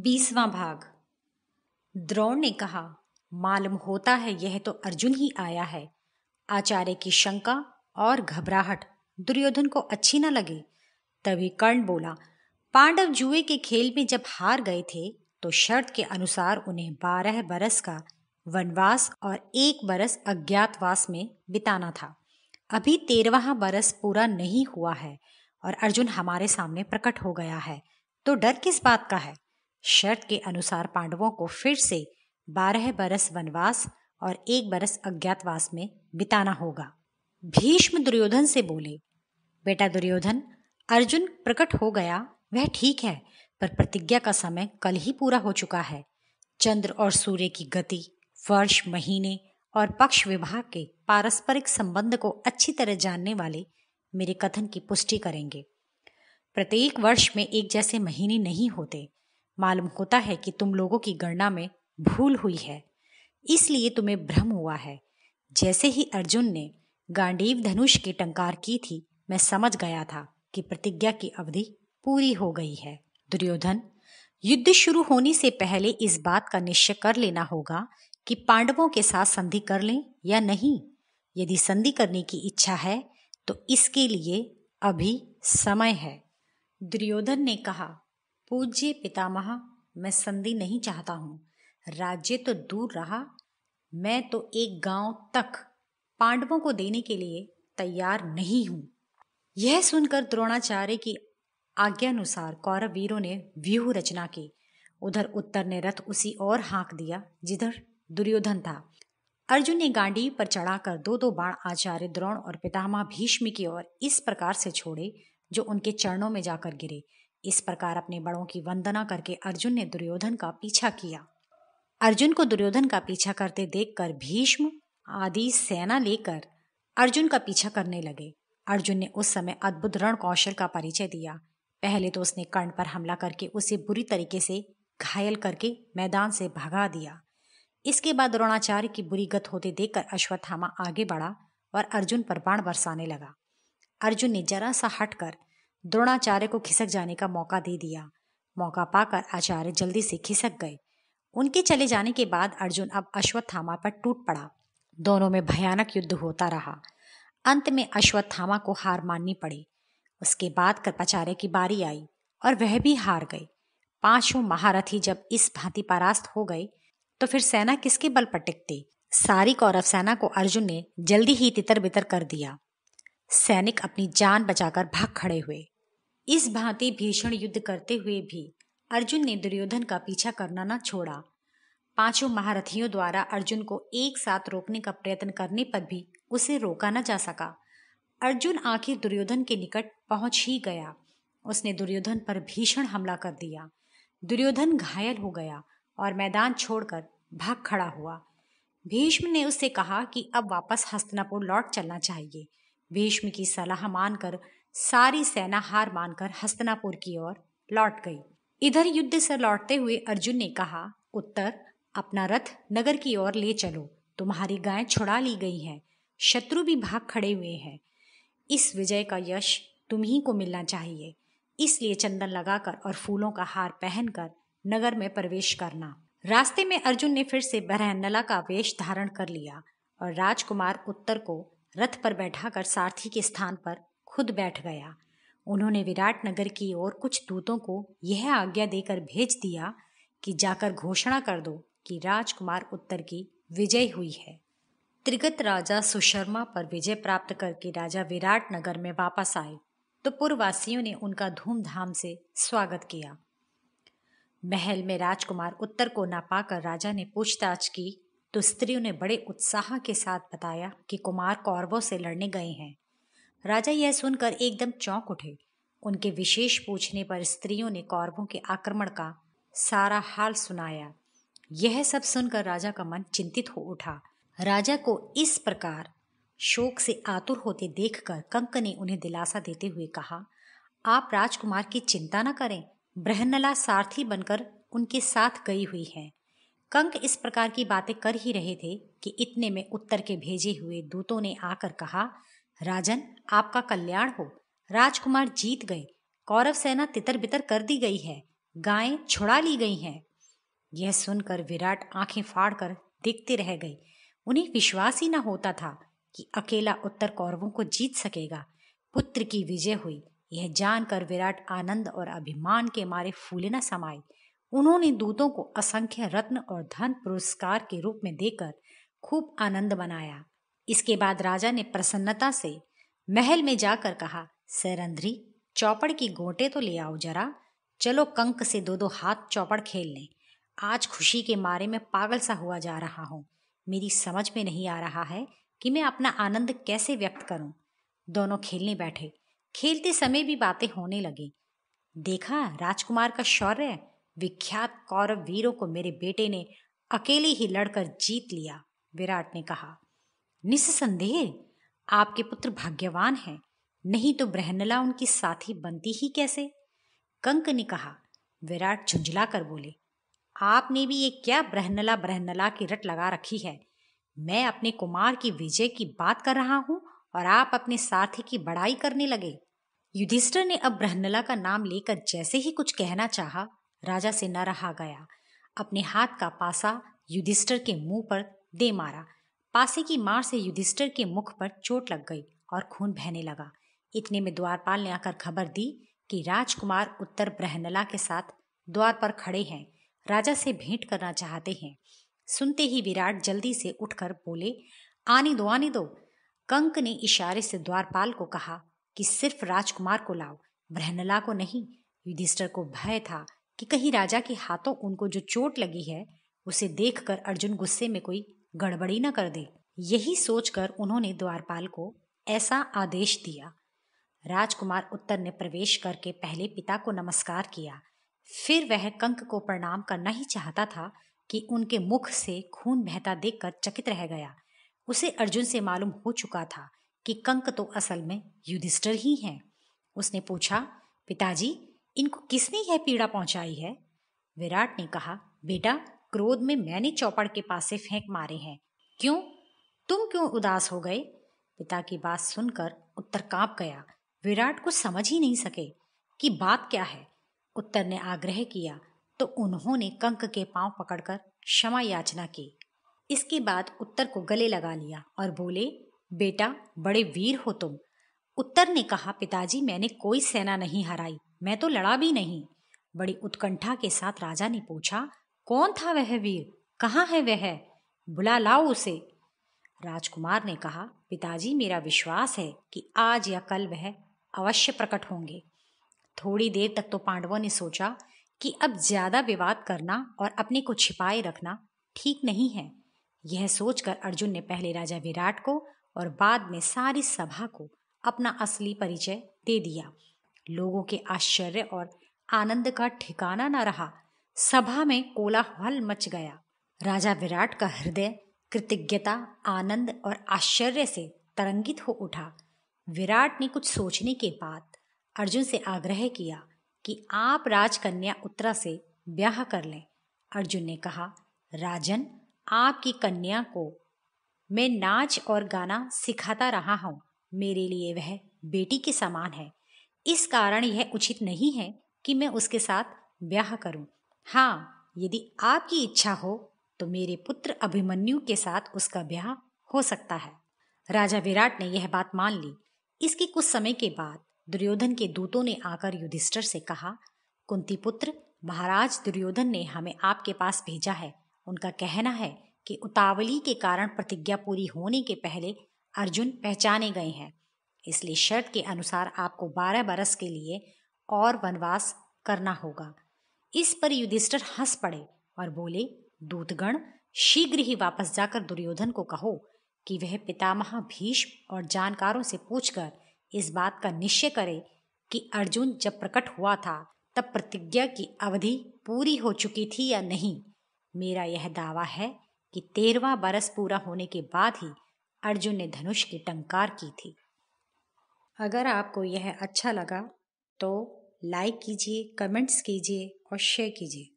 20वां भाग। द्रोण ने कहा, मालूम होता है यह तो अर्जुन ही आया है। आचार्य की शंका और घबराहट दुर्योधन को अच्छी न लगी। तभी कर्ण बोला, पांडव जुए के खेल में जब हार गए थे तो शर्त के अनुसार उन्हें 12 बरस का वनवास और 1 बरस अज्ञातवास में बिताना था। अभी 13वां बरस पूरा नहीं हुआ है और अर्जुन हमारे सामने प्रकट हो गया है, तो डर किस बात का है। शर्त के अनुसार पांडवों को फिर से 12 बरस वनवास और 1 बरस अज्ञातवास में बिताना होगा। भीष्म दुर्योधन से बोले, बेटा दुर्योधन, अर्जुन प्रकट हो गया वह ठीक है, पर प्रतिज्ञा का समय कल ही पूरा हो चुका है। चंद्र और सूर्य की गति, वर्ष, महीने और पक्ष विभाग के पारस्परिक संबंध को अच्छी तरह जानने वाले मेरे कथन की पुष्टि करेंगे। प्रत्येक वर्ष में एक जैसे महीने नहीं होते। मालूम होता है कि तुम लोगों की गणना में भूल हुई है, इसलिए तुम्हें भ्रम हुआ है। जैसे ही अर्जुन ने गांडीव धनुष की टंकार की थी, मैं समझ गया था कि प्रतिज्ञा की अवधि पूरी हो गई है। दुर्योधन, युद्ध शुरू होने से पहले इस बात का निश्चय कर लेना होगा कि पांडवों के साथ संधि कर लें या नहीं। यदि संधि करने की इच्छा है तो इसके लिए अभी समय है। दुर्योधन ने कहा, पूज्य पितामह, मैं संधि नहीं चाहता हूँ। राज्य तो दूर रहा, मैं तो एक गांव तक पांडवों को देने के लिए तैयार नहीं हूँ। यह सुनकर द्रोणाचार्य की आज्ञानुसार कौरव वीरों ने व्यूह रचना की। उधर उत्तर ने रथ उसी ओर हाँक दिया जिधर दुर्योधन था। अर्जुन ने गांडीव पर चढ़ाकर 2-2 बाण आचार्य द्रोण और पितामह भीष्म की ओर इस प्रकार से छोड़े जो उनके चरणों में जाकर गिरे। इस प्रकार अपने बड़ों की वंदना करके अर्जुन ने दुर्योधन का पीछा किया। अर्जुन को दुर्योधन का पीछा करते देखकर भीष्म आदि सेना लेकर अर्जुन का पीछा करने लगे। अर्जुन ने उस समय अद्भुत रण कौशल का परिचय दिया। पहले तो उसने कर्ण पर हमला करके उसे बुरी तरीके से घायल करके मैदान से भगा दिया। इसके बाद द्रोणाचार्य की बुरी गत होते देखकर अश्वत्थामा आगे बढ़ा और अर्जुन पर बाण बरसाने लगा। अर्जुन ने जरा सा हटकर द्रोणाचार्य को खिसक जाने का मौका दे दिया। मौका पाकर आचार्य जल्दी से खिसक गए। उनके चले जाने के बाद अर्जुन अब अश्वत्थामा पर टूट पड़ा। दोनों में भयानक युद्ध होता रहा। अंत में अश्वत्थामा को हार माननी पड़ी। उसके बाद कृपाचार्य की बारी आई और वह भी हार गए। 5 महारथी जब इस भांति परास्त हो गए तो फिर सेना किसके बल पर टिकती। सारी कौरव सेना को अर्जुन ने जल्दी ही तितर बितर कर दिया। सैनिक अपनी जान बचाकर भाग खड़े हुए। इस भांति भीषण युद्ध करते हुए भी अर्जुन ने दुर्योधन का पीछा करना न छोड़ा। 5 महारथियों द्वारा अर्जुन को एक साथ रोकने का प्रयत्न करने पर भी उसे रोका न जा सका। अर्जुन आखिर दुर्योधन के निकट पहुंच ही गया। उसने दुर्योधन पर भीषण हमला कर दिया। दुर्योधन घायल हो गया और मैदान छोड़कर भाग खड़ा हुआ। भीष्म ने उससे कहा कि अब वापस हस्तिनापुर लौट चलना चाहिए। भीष्म की सलाह मानकर सारी सेना हार मानकर हस्तिनापुर की ओर लौट गई। इधर युद्ध से लौटते हुए अर्जुन ने कहा, उत्तर, अपना रथ नगर की ओर ले चलो। तुम्हारी गायें छुड़ा ली गई हैं, शत्रु भी भाग खड़े हुए हैं। इस विजय का यश तुम्ही को मिलना चाहिए, इसलिए चंदन लगाकर और फूलों का हार पहनकर नगर में प्रवेश करना। रास्ते में अर्जुन ने फिर से बरहन्नला का वेश धारण कर लिया और राजकुमार उत्तर को रथ पर बैठाकर सारथी के स्थान पर खुद बैठ गया। उन्होंने विराट नगर की ओर कुछ दूतों को यह आज्ञा देकर भेज दिया कि जाकर घोषणा कर दो कि राजकुमार उत्तर की विजय हुई है। त्रिगत राजा सुशर्मा पर विजय प्राप्त करके राजा विराट नगर में वापस आए तो पुरवासियों ने उनका धूमधाम से स्वागत किया। महल में राजकुमार उत्तर को न पाकर राजा ने पूछताछ की तो स्त्रियों ने बड़े उत्साह के साथ बताया कि कुमार कौरवों से लड़ने गए हैं। राजा यह सुनकर एकदम चौंक उठे। उनके विशेष पूछने पर स्त्रियों ने कौरवों के आक्रमण का सारा हाल सुनाया। यह सब सुनकर राजा का मन चिंतित हो उठा। राजा को इस प्रकार शोक से आतुर होते देखकर कंक ने उन्हें दिलासा देते हुए कहा, आप राजकुमार की चिंता न करें, बृहन्नला सारथी बनकर उनके साथ गई हुई है। कंक इस प्रकार की बातें कर ही रहे थे कि इतने में उत्तर के भेजे हुए दूतों ने आकर कहा, राजन, आपका कल्याण हो, राजकुमार जीत गए, कौरव सेना तितर बितर कर दी गई है, गायें छुड़ा ली गई हैं। यह सुनकर विराट आंखें फाड़कर देखते रह गए। उन्हें विश्वास ही न होता था कि अकेला उत्तर कौरवों को जीत सकेगा। पुत्र की विजय हुई, यह जानकर विराट आनंद और अभिमान के मारे फूले न समाये। उन्होंने दूतों को असंख्य रत्न और धन पुरस्कार के रूप में देकर खूब आनंद मनाया। इसके बाद राजा ने प्रसन्नता से महल में जाकर कहा, सैरंध्री, चौपड़ की गोटे तो ले आओ जरा। चलो कंक से दो दो हाथ चौपड़ खेल लें। आज खुशी के मारे मैं पागल सा हुआ जा रहा हूँ। मेरी समझ में नहीं आ रहा है कि मैं अपना आनंद कैसे व्यक्त करूं। दोनों खेलने बैठे। खेलते समय भी बातें होने लगी। देखा राजकुमार का शौर्य, विख्यात कौरव वीरों को मेरे बेटे ने अकेले ही लड़कर जीत लिया, विराट ने कहा। निस्संदेह आपके पुत्र भाग्यवान हैं, नहीं तो बृहन्नला उनकी साथी बनती ही कैसे? कंक ने कहा। विराट झुंझला कर बोले, आपने भी ये क्या बृहन्नला की रट लगा रखी है? मैं अपने कुमार की विजय की बात कर रहा हूं और आप अपने साथी की बड़ाई करने लगे। युधिष्ठिर ने अब बृहन्नला का नाम लेकर जैसे ही कुछ कहना चाहा, राजा से न रहा गया। अपने हाथ का पासा युधिष्ठिर के मुंह पर दे मारा। पासे की मार से युधिष्ठिर के मुख पर चोट लग गई और खून बहने लगा। इतने में द्वारपाल ने आकर खबर दी कि राजकुमार उत्तर बृहन्नला के साथ द्वार पर खड़े हैं, राजा से भेंट करना चाहते हैं। सुनते ही विराट जल्दी से उठकर बोले, आने दो आने दो। कंक ने इशारे से द्वारपाल को कहा कि सिर्फ राजकुमार को लाओ, बृहन्नला को नहीं। युधिष्ठिर को भय था कि कहीं राजा के हाथों उनको जो चोट लगी है उसे देखकर अर्जुन गुस्से में कोई गड़बड़ी न कर दे। यही सोचकर उन्होंने द्वारपाल को ऐसा आदेश दिया। राजकुमार उत्तर ने प्रवेश करके पहले पिता को नमस्कार किया। फिर वह कंक को प्रणाम करना ही चाहता था कि उनके मुख से खून बहता देखकर चकित रह गया। उसे अर्जुन से मालूम हो चुका था कि कंक तो असल में युधिष्ठिर ही हैं। उसने पूछा, पिताजी, इनको किसने यह पीड़ा पहुंचाई है? विराट ने कहा, बेटा, क्रोध में मैंने चौपड़ के पास से फेंक मारे हैं। क्यों? तुम क्यों उदास हो गए? पिता की बात सुनकर उत्तर कांप गया। विराट कुछ समझ ही नहीं सके कि बात क्या है। उत्तर ने आग्रह किया तो उन्होंने कंक के पांव पकड़कर क्षमा याचना की। इसके बाद उत्तर को गले लगा लिया और बोले, बेटा, बड़े वीर हो तुम। उत्तर ने कहा, पिताजी, मैंने कोई सेना नहीं हराई, मैं तो लड़ा भी नहीं। बड़ी उत्कंठा के साथ राजा ने पूछा, कौन था वह वीर? कहाँ है वह? बुला लाओ उसे। राजकुमार ने कहा, पिताजी, मेरा विश्वास है कि आज या कल वह अवश्य प्रकट होंगे। थोड़ी देर तक तो पांडवों ने सोचा कि अब ज्यादा विवाद करना और अपने को छिपाए रखना ठीक नहीं है। यह सोचकर अर्जुन ने पहले राजा विराट को और बाद में सारी सभा को अपना असली परिचय दे दिया। लोगों के आश्चर्य और आनंद का ठिकाना न रहा। सभा में कोलाहल मच गया। राजा विराट का हृदय कृतज्ञता, आनंद और आश्चर्य से तरंगित हो उठा। विराट ने कुछ सोचने के बाद अर्जुन से आग्रह किया कि आप राजकन्या उत्तरा से ब्याह कर लें। अर्जुन ने कहा, राजन, आपकी कन्या को मैं नाच और गाना सिखाता रहा हूँ। मेरे लिए वह बेटी के समान है। इस कारण यह उचित नहीं है कि मैं उसके साथ ब्याह करूं। हाँ, यदि आपकी इच्छा हो तो मेरे पुत्र अभिमन्यु के साथ उसका ब्याह हो सकता है। राजा विराट ने यह बात मान ली। इसके कुछ समय के बाद दुर्योधन के दूतों ने आकर युधिष्ठिर से कहा, कुंती पुत्र, महाराज दुर्योधन ने हमें आपके पास भेजा है। उनका कहना है कि उतावली के कारण प्रतिज्ञा पूरी होने के पहले अर्जुन पहचाने गए हैं, इसलिए शर्त के अनुसार आपको 12 बरस के लिए और वनवास करना होगा। इस पर युधिष्ठिर हंस पड़े और बोले, दूतगण, शीघ्र ही वापस जाकर दुर्योधन को कहो कि वह पितामह भीष्म और जानकारों से पूछकर इस बात का निश्चय करे कि अर्जुन जब प्रकट हुआ था तब प्रतिज्ञा की अवधि पूरी हो चुकी थी या नहीं। मेरा यह दावा है कि 13वां बरस पूरा होने के बाद ही अर्जुन ने धनुष की टंकार की थी। अगर आपको यह अच्छा लगा तो लाइक कीजिए, कमेंट्स कीजिए और शेयर कीजिए।